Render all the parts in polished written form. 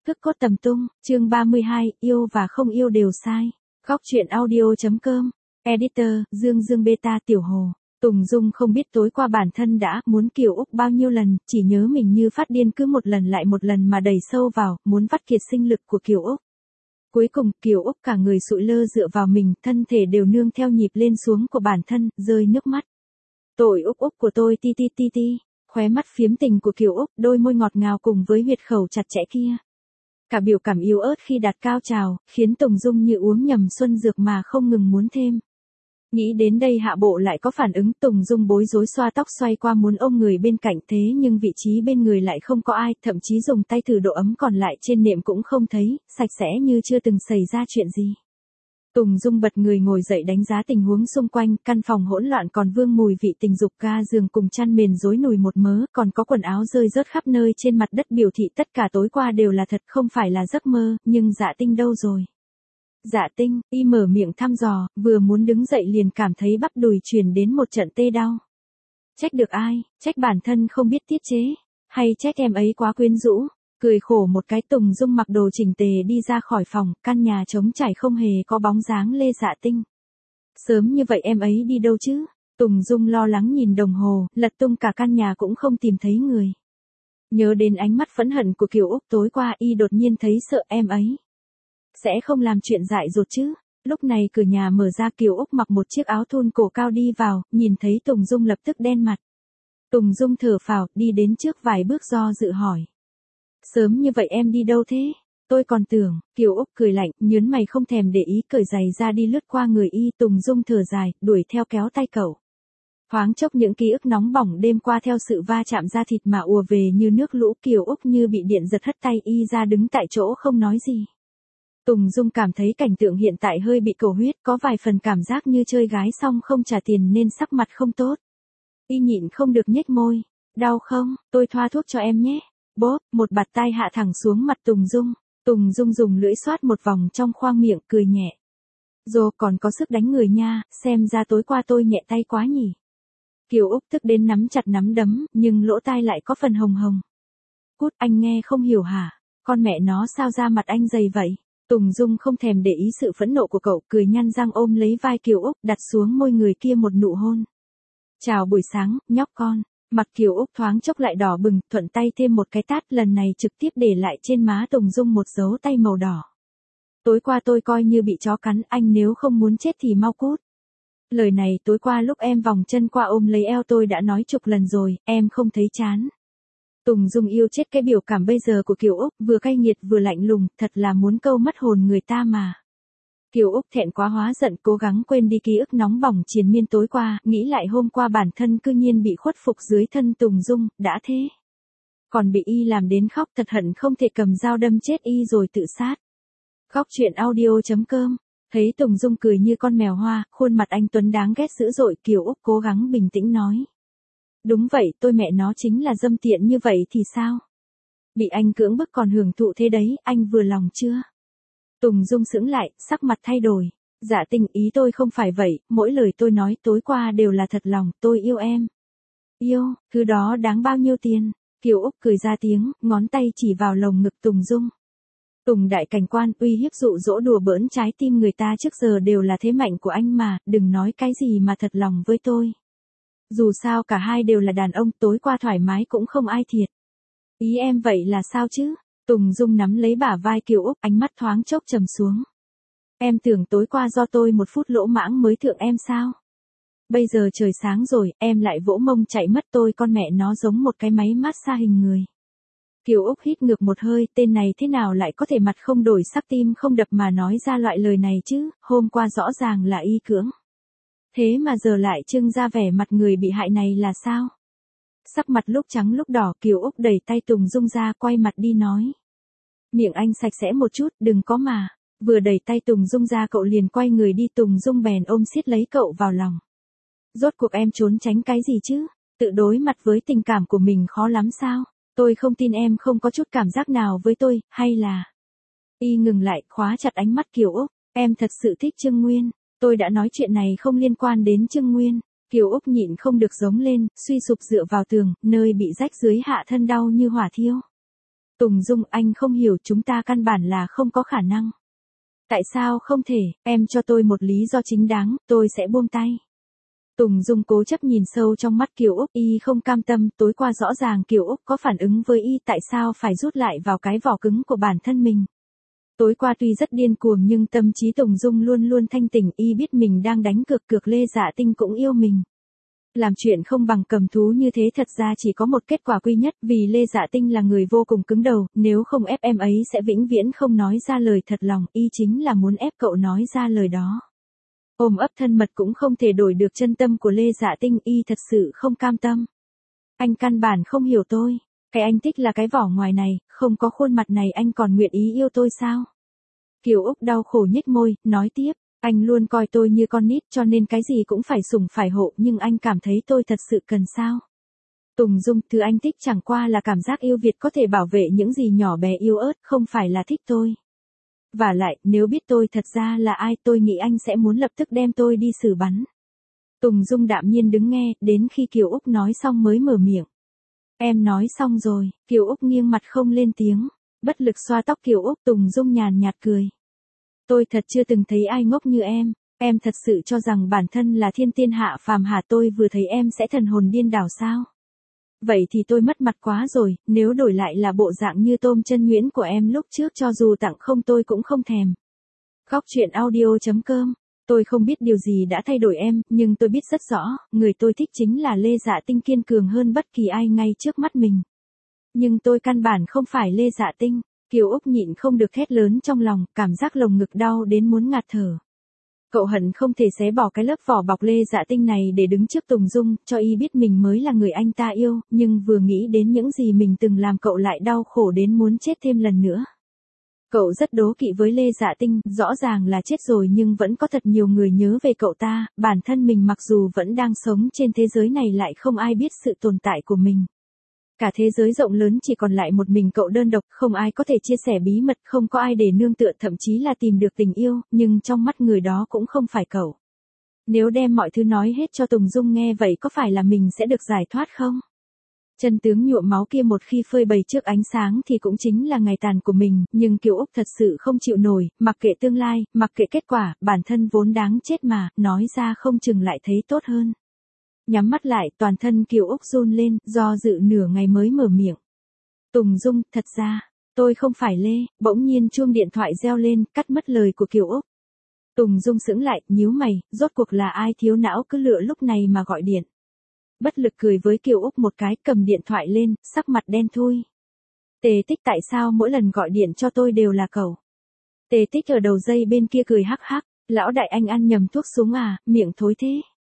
Thức cốt tầm tung, chương 32, yêu và không yêu đều sai. Góc truyện audio.com. Editor, Dương Beta Tiểu Hồ. Tùng Dung không biết tối qua bản thân đã muốn Kiều Úc bao nhiêu lần, chỉ nhớ mình như phát điên cứ một lần lại một lần mà đẩy sâu vào, muốn vắt kiệt sinh lực của Kiều Úc. Cuối cùng, Kiều Úc cả người sụi lơ dựa vào mình, thân thể đều nương theo nhịp lên xuống của bản thân, rơi nước mắt. Tội Úc Úc của tôi ti ti ti ti, khóe mắt phiếm tình của Kiều Úc, đôi môi ngọt ngào cùng với huyệt khẩu chặt chẽ kia. Cả biểu cảm yếu ớt khi đạt cao trào, khiến Tùng Dung như uống nhầm xuân dược mà không ngừng muốn thêm. Nghĩ đến đây hạ bộ lại có phản ứng, Tùng Dung bối rối xoa tóc xoay qua muốn ôm người bên cạnh, thế nhưng vị trí bên người lại không có ai, thậm chí dùng tay thử độ ấm còn lại trên nệm cũng không thấy, sạch sẽ như chưa từng xảy ra chuyện gì. Tùng Dung bật người ngồi dậy đánh giá tình huống xung quanh, căn phòng hỗn loạn còn vương mùi vị tình dục, ga giường cùng chăn mền rối nùi một mớ, còn có quần áo rơi rớt khắp nơi trên mặt đất, biểu thị tất cả tối qua đều là thật, không phải là giấc mơ. Nhưng Dạ Tinh đâu rồi? Dạ Tinh, y mở miệng thăm dò, vừa muốn đứng dậy liền cảm thấy bắp đùi truyền đến một trận tê đau. Trách được ai? Trách bản thân không biết tiết chế, hay trách em ấy quá quyến rũ? Cười khổ một cái, Tùng Dung mặc đồ chỉnh tề đi ra khỏi phòng, căn nhà trống trải không hề có bóng dáng Lê Dạ Tinh. Sớm như vậy em ấy đi đâu chứ? Tùng Dung lo lắng nhìn đồng hồ, lật tung cả căn nhà cũng không tìm thấy người. Nhớ đến ánh mắt phẫn hận của Kiều Úc tối qua, y đột nhiên thấy sợ em ấy sẽ không làm chuyện dại dột chứ. Lúc này cửa nhà mở ra, Kiều Úc mặc một chiếc áo thun cổ cao đi vào, nhìn thấy Tùng Dung lập tức đen mặt. Tùng Dung thở phào, đi đến trước vài bước do dự hỏi. Sớm như vậy em đi đâu thế? Tôi còn tưởng. Kiều Úc cười lạnh, nhớn mày không thèm để ý, cởi giày ra đi lướt qua người y. Tùng Dung thở dài, đuổi theo kéo tay cậu. Thoáng chốc những ký ức nóng bỏng đêm qua theo sự va chạm da thịt mà ùa về như nước lũ. Kiều Úc như bị điện giật hất tay y ra, đứng tại chỗ không nói gì. Tùng Dung cảm thấy cảnh tượng hiện tại hơi bị cầu huyết, có vài phần cảm giác như chơi gái xong không trả tiền nên sắc mặt không tốt. Y nhịn không được nhếch môi. Đau không? Tôi thoa thuốc cho em nhé. Bốp, một bạt tai hạ thẳng xuống mặt Tùng Dung. Tùng Dung dùng lưỡi xoát một vòng trong khoang miệng, cười nhẹ. Dồ còn có sức đánh người nha, xem ra tối qua tôi nhẹ tay quá nhỉ. Kiều Úc tức đến nắm chặt nắm đấm, nhưng lỗ tai lại có phần hồng hồng. Cút, anh nghe không hiểu hả? Con mẹ nó sao da mặt anh dày vậy? Tùng Dung không thèm để ý sự phẫn nộ của cậu, cười nhăn răng ôm lấy vai Kiều Úc, đặt xuống môi người kia một nụ hôn. Chào buổi sáng, nhóc con. Mặt Kiều Úc thoáng chốc lại đỏ bừng, thuận tay thêm một cái tát, lần này trực tiếp để lại trên má Tùng Dung một dấu tay màu đỏ. Tối qua tôi coi như bị chó cắn, anh nếu không muốn chết thì mau cút. Lời này tối qua lúc em vòng chân qua ôm lấy eo tôi đã nói chục lần rồi, em không thấy chán. Tùng Dung yêu chết cái biểu cảm bây giờ của Kiều Úc, vừa cay nghiệt vừa lạnh lùng, thật là muốn câu mất hồn người ta mà. Kiều Úc thẹn quá hóa giận, cố gắng quên đi ký ức nóng bỏng triền miên tối qua, nghĩ lại hôm qua bản thân cư nhiên bị khuất phục dưới thân Tùng Dung, đã thế. Còn bị y làm đến khóc, thật hận không thể cầm dao đâm chết y rồi tự sát. Góc truyện audio.com. Thấy Tùng Dung cười như con mèo hoa, khuôn mặt anh tuấn đáng ghét dữ dội, Kiều Úc cố gắng bình tĩnh nói. Đúng vậy, tôi mẹ nó chính là dâm tiện như vậy thì sao? Bị anh cưỡng bức còn hưởng thụ thế đấy, anh vừa lòng chưa? Tùng Dung sững lại, sắc mặt thay đổi. Dạ Tinh, ý tôi không phải vậy, mỗi lời tôi nói tối qua đều là thật lòng, tôi yêu em. Yêu, thứ đó đáng bao nhiêu tiền? Kiều Úc cười ra tiếng, ngón tay chỉ vào lồng ngực Tùng Dung. Tùng đại cảnh quan, uy hiếp dụ dỗ đùa bỡn trái tim người ta trước giờ đều là thế mạnh của anh mà, đừng nói cái gì mà thật lòng với tôi. Dù sao cả hai đều là đàn ông, tối qua thoải mái cũng không ai thiệt. Ý em vậy là sao chứ? Tùng Dung nắm lấy bả vai Kiều Úc, ánh mắt thoáng chốc trầm xuống. Em tưởng tối qua do tôi một phút lỗ mãng mới thượng em sao? Bây giờ trời sáng rồi, em lại vỗ mông chạy mất, tôi con mẹ nó giống một cái máy massage hình người. Kiều Úc hít ngược một hơi, tên này thế nào lại có thể mặt không đổi sắc tim không đập mà nói ra loại lời này chứ, hôm qua rõ ràng là y cưỡng. Thế mà giờ lại trưng ra vẻ mặt người bị hại này là sao? Sắc mặt lúc trắng lúc đỏ, Kiều Úc đẩy tay Tùng Dung ra, quay mặt đi nói. Miệng anh sạch sẽ một chút, đừng có mà. Vừa đẩy tay Tùng Dung ra cậu liền quay người đi, Tùng Dung bèn ôm siết lấy cậu vào lòng. Rốt cuộc em trốn tránh cái gì chứ? Tự đối mặt với tình cảm của mình khó lắm sao? Tôi không tin em không có chút cảm giác nào với tôi, hay là... Y ngừng lại, khóa chặt ánh mắt Kiều Úc. Em thật sự thích Trương Nguyên. Tôi đã nói chuyện này không liên quan đến Trương Nguyên. Kiều Úc nhịn không được giống lên, suy sụp dựa vào tường, nơi bị rách dưới hạ thân đau như hỏa thiêu. Tùng Dung, anh không hiểu, chúng ta căn bản là không có khả năng. Tại sao không thể, em cho tôi một lý do chính đáng, tôi sẽ buông tay. Tùng Dung cố chấp nhìn sâu trong mắt Kiều Úc, y không cam tâm, tối qua rõ ràng Kiều Úc có phản ứng với y, tại sao phải rút lại vào cái vỏ cứng của bản thân mình. Tối qua tuy rất điên cuồng nhưng tâm trí Tùng Dung luôn luôn thanh tỉnh, y biết mình đang đánh cược, cược Lê Dạ Tinh cũng yêu mình. Làm chuyện không bằng cầm thú như thế thật ra chỉ có một kết quả duy nhất, vì Lê Dạ Tinh là người vô cùng cứng đầu, nếu không ép em ấy sẽ vĩnh viễn không nói ra lời thật lòng, y chính là muốn ép cậu nói ra lời đó. Ôm ấp thân mật cũng không thể đổi được chân tâm của Lê Dạ Tinh, y thật sự không cam tâm. Anh căn bản không hiểu tôi, cái anh thích là cái vỏ ngoài này, không có khuôn mặt này anh còn nguyện ý yêu tôi sao? Kiều Úc đau khổ nhếch môi, nói tiếp, anh luôn coi tôi như con nít cho nên cái gì cũng phải sủng phải hộ, nhưng anh cảm thấy tôi thật sự cần sao? Tùng Dung, thứ anh thích chẳng qua là cảm giác yêu Việt có thể bảo vệ những gì nhỏ bé yếu ớt, không phải là thích tôi. Và lại, nếu biết tôi thật ra là ai, tôi nghĩ anh sẽ muốn lập tức đem tôi đi xử bắn. Tùng Dung đạm nhiên đứng nghe, đến khi Kiều Úc nói xong mới mở miệng. Em nói xong rồi, Kiều Úc nghiêng mặt không lên tiếng, bất lực xoa tóc Kiều Úc. Tùng Dung nhàn nhạt cười. Tôi thật chưa từng thấy ai ngốc như em thật sự cho rằng bản thân là thiên tiên hạ phàm hả? Tôi vừa thấy em sẽ thần hồn điên đảo sao? Vậy thì tôi mất mặt quá rồi, nếu đổi lại là bộ dạng như tôm chân nhuyễn của em lúc trước cho dù tặng không tôi cũng không thèm. Góc truyện audio.com. Tôi không biết điều gì đã thay đổi em, nhưng tôi biết rất rõ, người tôi thích chính là Lê Dạ Tinh, kiên cường hơn bất kỳ ai ngay trước mắt mình. Nhưng tôi căn bản không phải Lê Dạ Tinh. Kiều Úc nhịn không được thét lớn trong lòng, cảm giác lồng ngực đau đến muốn ngạt thở. Cậu hận không thể xé bỏ cái lớp vỏ bọc Lê Dạ Tinh này để đứng trước Tùng Dung, cho y biết mình mới là người anh ta yêu, nhưng vừa nghĩ đến những gì mình từng làm cậu lại đau khổ đến muốn chết thêm lần nữa. Cậu rất đố kỵ với Lê Dạ Tinh, rõ ràng là chết rồi nhưng vẫn có thật nhiều người nhớ về cậu ta, bản thân mình mặc dù vẫn đang sống trên thế giới này lại không ai biết sự tồn tại của mình. Cả thế giới rộng lớn chỉ còn lại một mình cậu đơn độc, không ai có thể chia sẻ bí mật, không có ai để nương tựa, thậm chí là tìm được tình yêu, nhưng trong mắt người đó cũng không phải cậu. Nếu đem mọi thứ nói hết cho Tùng Dung nghe vậy có phải là mình sẽ được giải thoát không? Chân tướng nhuộm máu kia một khi phơi bày trước ánh sáng thì cũng chính là ngày tàn của mình, nhưng Kiều Úc thật sự không chịu nổi, mặc kệ tương lai, mặc kệ kết quả, bản thân vốn đáng chết mà, nói ra không chừng lại thấy tốt hơn. Nhắm mắt lại, toàn thân Kiều Úc run lên, do dự nửa ngày mới mở miệng. Tùng Dung, thật ra, tôi không phải Lê. Bỗng nhiên chuông điện thoại reo lên, cắt mất lời của Kiều Úc. Tùng Dung sững lại, nhíu mày, rốt cuộc là ai thiếu não cứ lựa lúc này mà gọi điện. Bất lực cười với Kiều Úc một cái, cầm điện thoại lên, sắc mặt đen thui. Tề Tích, tại sao mỗi lần gọi điện cho tôi đều là cậu? Tề Tích ở đầu dây bên kia cười hắc hắc, lão đại anh ăn nhầm thuốc xuống à, miệng thối thế.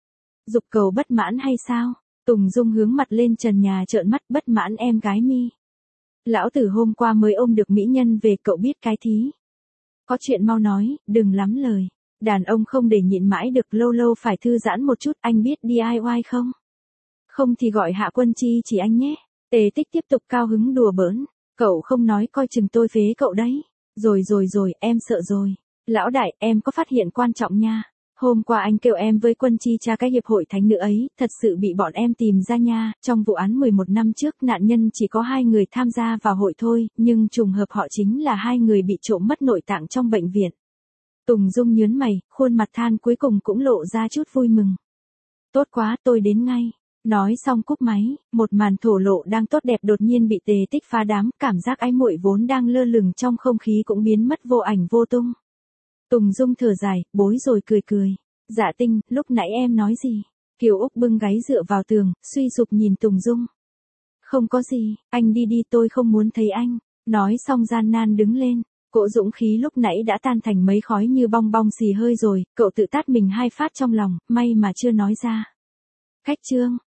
Dục cầu bất mãn hay sao? Tùng Dung hướng mặt lên trần nhà trợn mắt, bất mãn em gái mi. Lão tử hôm qua mới ôm được mỹ nhân về, cậu biết cái thí. Có chuyện mau nói, đừng lắm lời. Đàn ông không để nhịn mãi được, lâu lâu phải thư giãn một chút, anh biết DIY không? Không thì gọi Hạ Quân Chi chỉ anh nhé. Tề Tích tiếp tục cao hứng đùa bỡn. Cậu không nói coi chừng tôi phế cậu đấy. Rồi, em sợ rồi. Lão đại, em có phát hiện quan trọng nha. Hôm qua anh kêu em với Quân Chi tra cái hiệp hội thánh nữ ấy, thật sự bị bọn em tìm ra nha, trong vụ án 11 năm trước nạn nhân chỉ có 2 người tham gia vào hội thôi, nhưng trùng hợp họ chính là 2 người bị trộm mất nội tạng trong bệnh viện. Tùng Dung nhớn mày, khuôn mặt than cuối cùng cũng lộ ra chút vui mừng. Tốt quá, tôi đến ngay. Nói xong cúp máy, một màn thổ lộ đang tốt đẹp đột nhiên bị Tề Tích phá đám, cảm giác ái muội vốn đang lơ lửng trong không khí cũng biến mất vô ảnh vô tung. Tùng Dung thở dài, bối rồi cười. Dạ Tinh, lúc nãy em nói gì? Kiều Úc bưng gáy dựa vào tường, suy sụp nhìn Tùng Dung. Không có gì, anh đi đi, tôi không muốn thấy anh. Nói xong gian nan đứng lên, cỗ dũng khí lúc nãy đã tan thành mấy khói như bong bong xì hơi rồi, cậu tự tát mình 2 phát trong lòng, may mà chưa nói ra. Khách trương.